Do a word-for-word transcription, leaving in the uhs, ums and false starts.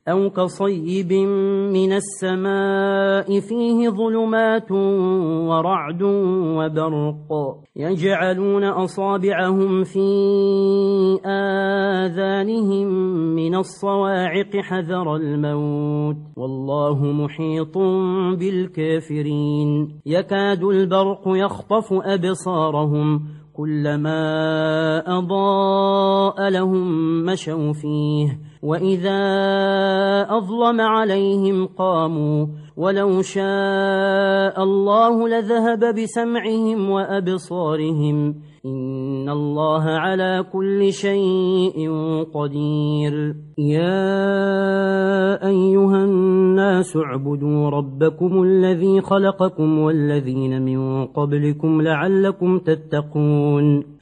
أو كصيب من السماء فيه ظلمات ورعد وبرق يجعلون أصابعهم في آذانهم من الصواعق حذر الموت والله محيط بالكافرين يكاد البرق يخطف أبصارهم كلما أضاء لهم مشوا فيه وإذا أظلم عليهم قاموا ولو شاء الله لذهب بسمعهم وأبصارهم إن الله على كل شيء قدير يا أيها الناس اعبدوا ربكم الذي خلقكم والذين من قبلكم لعلكم تتقون